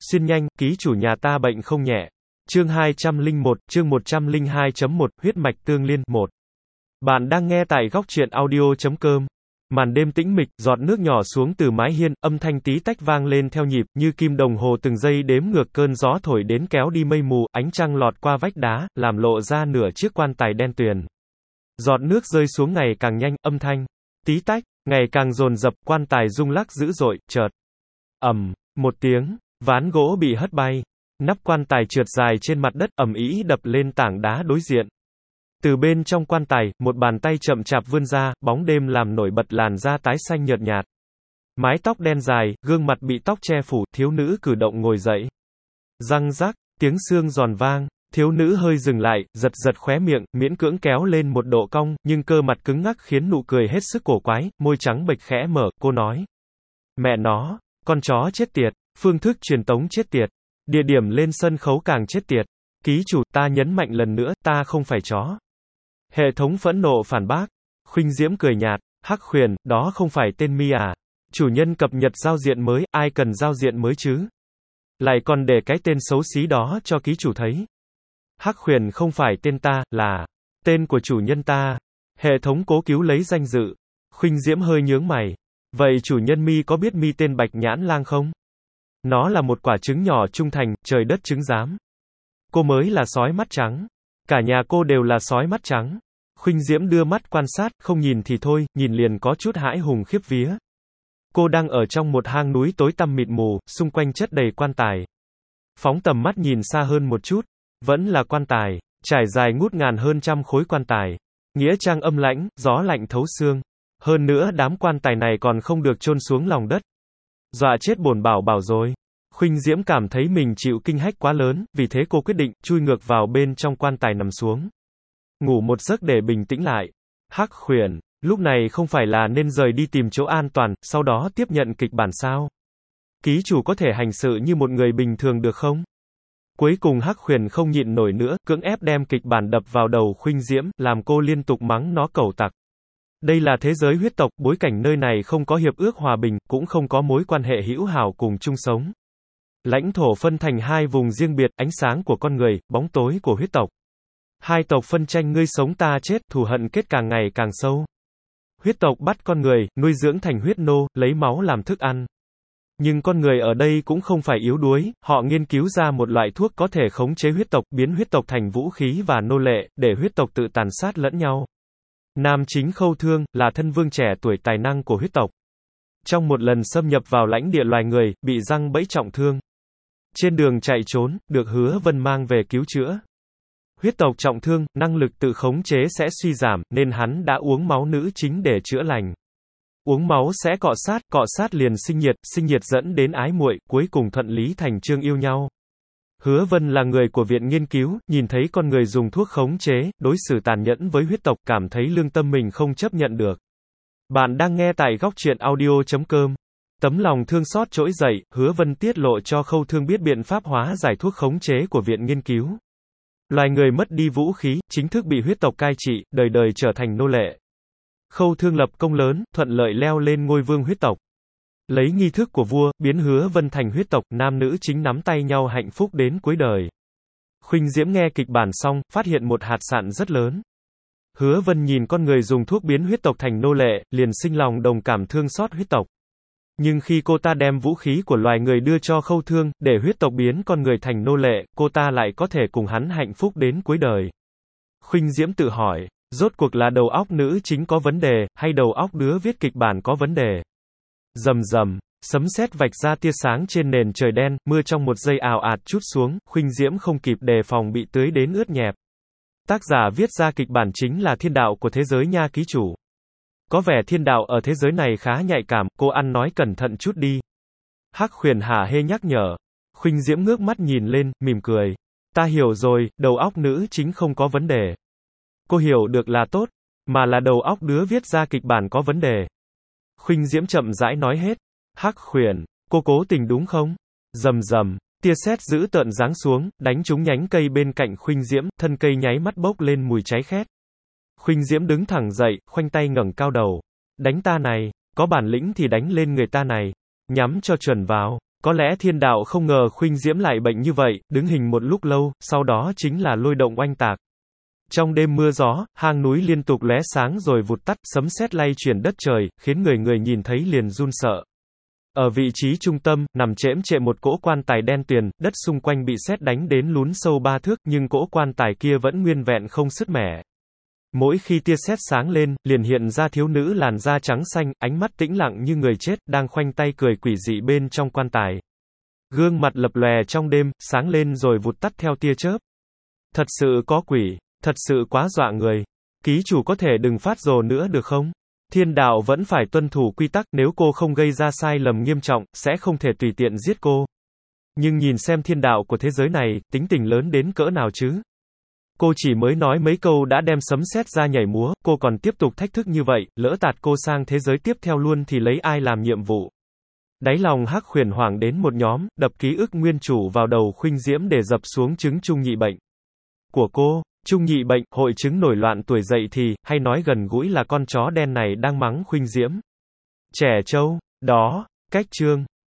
Xuyên nhanh, ký chủ nhà ta bệnh không nhẹ. Chương 201, chương 102.1, huyết mạch tương liên, 1. Bạn đang nghe tại góc truyện audio.com. Màn đêm tĩnh mịch, giọt nước nhỏ xuống từ mái hiên, âm thanh tí tách vang lên theo nhịp, như kim đồng hồ từng giây đếm ngược cơn gió thổi đến kéo đi mây mù, ánh trăng lọt qua vách đá, làm lộ ra nửa chiếc quan tài đen tuyền. Giọt nước rơi xuống ngày càng nhanh, âm thanh tí tách ngày càng dồn dập, quan tài rung lắc dữ dội, chợt một tiếng, ván gỗ bị hất bay. Nắp quan tài trượt dài trên mặt đất, ầm ĩ đập lên tảng đá đối diện. Từ bên trong quan tài, một bàn tay chậm chạp vươn ra, bóng đêm làm nổi bật làn da tái xanh nhợt nhạt. Mái tóc đen dài, gương mặt bị tóc che phủ, thiếu nữ cử động ngồi dậy. Răng rắc, tiếng xương giòn vang, thiếu nữ hơi dừng lại, giật giật khóe miệng, miễn cưỡng kéo lên một độ cong, nhưng cơ mặt cứng ngắc khiến nụ cười hết sức cổ quái, môi trắng bệch khẽ mở, cô nói. Mẹ nó, con chó chết tiệt, phương thức truyền tống chết tiệt, địa điểm lên sân khấu càng chết tiệt. Ký chủ, ta nhấn mạnh lần nữa, ta không phải chó. Hệ thống phẫn nộ phản bác. Khuynh Diễm cười nhạt, Hắc Huyền, đó không phải tên mi à? Chủ nhân cập nhật giao diện mới, ai cần giao diện mới chứ? Lại còn để cái tên xấu xí đó cho ký chủ thấy. Hắc Huyền không phải tên ta, là tên của chủ nhân ta. Hệ thống cố cứu lấy danh dự. Khuynh Diễm hơi nhướng mày. Vậy chủ nhân mi có biết mi tên Bạch Nhãn Lang không? Nó là một quả trứng nhỏ trung thành, trời đất chứng giám. Cô mới là sói mắt trắng. Cả nhà cô đều là sói mắt trắng. Khuynh Diễm đưa mắt quan sát, không nhìn thì thôi, nhìn liền có chút hãi hùng khiếp vía. Cô đang ở trong một hang núi tối tăm mịt mù, xung quanh chất đầy quan tài. Phóng tầm mắt nhìn xa hơn một chút, vẫn là quan tài, trải dài ngút ngàn hơn trăm khối quan tài. Nghĩa trang âm lãnh, gió lạnh thấu xương. Hơn nữa đám quan tài này còn không được chôn xuống lòng đất. Dọa chết bổn bảo bảo rồi. Khuynh Diễm cảm thấy mình chịu kinh hách quá lớn, vì thế cô quyết định chui ngược vào bên trong quan tài nằm xuống. Ngủ một giấc để bình tĩnh lại. Hắc Huyền, lúc này không phải là nên rời đi tìm chỗ an toàn, sau đó tiếp nhận kịch bản sao? Ký chủ có thể hành sự như một người bình thường được không? Cuối cùng Hắc Huyền không nhịn nổi nữa, cưỡng ép đem kịch bản đập vào đầu Khuynh Diễm, làm cô liên tục mắng nó cẩu tặc. Đây là thế giới huyết tộc, bối cảnh nơi này không có hiệp ước hòa bình, cũng không có mối quan hệ hữu hảo cùng chung sống. Lãnh thổ phân thành hai vùng riêng biệt, ánh sáng của con người, bóng tối của huyết tộc. Hai tộc phân tranh ngươi sống ta chết, thù hận kết càng ngày càng sâu. Huyết tộc bắt con người, nuôi dưỡng thành huyết nô, lấy máu làm thức ăn. Nhưng con người ở đây cũng không phải yếu đuối, họ nghiên cứu ra một loại thuốc có thể khống chế huyết tộc, biến huyết tộc thành vũ khí và nô lệ, để huyết tộc tự tàn sát lẫn nhau. Nam chính Khâu Thương, là thân vương trẻ tuổi tài năng của huyết tộc. Trong một lần xâm nhập vào lãnh địa loài người, bị giăng bẫy trọng thương. Trên đường chạy trốn, được Hứa Vân mang về cứu chữa. Huyết tộc trọng thương, năng lực tự khống chế sẽ suy giảm, nên hắn đã uống máu nữ chính để chữa lành. Uống máu sẽ cọ sát liền sinh nhiệt dẫn đến ái muội, cuối cùng thuận lý thành chương yêu nhau. Hứa Vân là người của viện nghiên cứu, nhìn thấy con người dùng thuốc khống chế, đối xử tàn nhẫn với huyết tộc, cảm thấy lương tâm mình không chấp nhận được. Bạn đang nghe tại góc truyện audio.com. Tấm lòng thương xót trỗi dậy, Hứa Vân tiết lộ cho Khâu Thương biết biện pháp hóa giải thuốc khống chế của viện nghiên cứu. Loài người mất đi vũ khí, chính thức bị huyết tộc cai trị, đời đời trở thành nô lệ. Khâu Thương lập công lớn, thuận lợi leo lên ngôi vương huyết tộc. Lấy nghi thức của vua, biến Hứa Vân thành huyết tộc, nam nữ chính nắm tay nhau hạnh phúc đến cuối đời. Khuynh Diễm nghe kịch bản xong, phát hiện một hạt sạn rất lớn. Hứa Vân nhìn con người dùng thuốc biến huyết tộc thành nô lệ, liền sinh lòng đồng cảm thương xót huyết tộc. Nhưng khi cô ta đem vũ khí của loài người đưa cho Khâu Thương, để huyết tộc biến con người thành nô lệ, cô ta lại có thể cùng hắn hạnh phúc đến cuối đời. Khuynh Diễm tự hỏi, rốt cuộc là đầu óc nữ chính có vấn đề, hay đầu óc đứa viết kịch bản có vấn đề? Rầm rầm, sấm sét vạch ra tia sáng trên nền trời đen, mưa trong một giây ào ạt trút xuống, Khuynh Diễm không kịp đề phòng bị tưới đến ướt nhẹp. Tác giả viết ra kịch bản chính là thiên đạo của thế giới nha ký chủ. Có vẻ thiên đạo ở thế giới này khá nhạy cảm, cô ăn nói cẩn thận chút đi. Hắc Huyền hả hê nhắc nhở. Khuynh Diễm ngước mắt nhìn lên, mỉm cười. Ta hiểu rồi, đầu óc nữ chính không có vấn đề. Cô hiểu được là tốt, mà là đầu óc đứa viết ra kịch bản có vấn đề. Khuynh Diễm chậm rãi nói hết. Hắc Huyền, cô cố tình đúng không? Rầm rầm, tia sét dữ tợn giáng xuống, đánh trúng nhánh cây bên cạnh Khuynh Diễm, thân cây nháy mắt bốc lên mùi cháy khét. Khuynh Diễm đứng thẳng dậy, khoanh tay ngẩng cao đầu. Đánh ta này, có bản lĩnh thì đánh lên người ta này. Nhắm cho chuẩn vào. Có lẽ thiên đạo không ngờ Khuynh Diễm lại bệnh như vậy, đứng hình một lúc lâu, sau đó chính là lôi động oanh tạc. Trong đêm mưa gió, hang núi liên tục lóe sáng rồi vụt tắt, sấm sét lay chuyển đất trời, khiến người người nhìn thấy liền run sợ. Ở vị trí trung tâm, nằm chễm chệ một cỗ quan tài đen tuyền, đất xung quanh bị sét đánh đến lún sâu 3 thước, nhưng cỗ quan tài kia vẫn nguyên vẹn không sứt mẻ. Mỗi khi tia sét sáng lên, liền hiện ra thiếu nữ làn da trắng xanh, ánh mắt tĩnh lặng như người chết, đang khoanh tay cười quỷ dị bên trong quan tài. Gương mặt lập lòe trong đêm, sáng lên rồi vụt tắt theo tia chớp. Thật sự có quỷ, thật sự quá dọa người. Ký chủ có thể đừng phát rồ nữa được không? Thiên đạo vẫn phải tuân thủ quy tắc, nếu cô không gây ra sai lầm nghiêm trọng, sẽ không thể tùy tiện giết cô. Nhưng nhìn xem thiên đạo của thế giới này, tính tình lớn đến cỡ nào chứ? Cô chỉ mới nói mấy câu đã đem sấm sét ra nhảy múa, cô còn tiếp tục thách thức như vậy, lỡ tạt cô sang thế giới tiếp theo luôn thì lấy ai làm nhiệm vụ? Đáy lòng Hắc khuyển hoảng đến một nhóm, đập ký ức nguyên chủ vào đầu Khuynh Diễm để dập xuống chứng trung nhị bệnh của cô. Trung nhị bệnh, hội chứng nổi loạn tuổi dậy thì, hay nói gần gũi là con chó đen này đang mắng Khuynh Diễm. Trẻ trâu, đó, cách chương.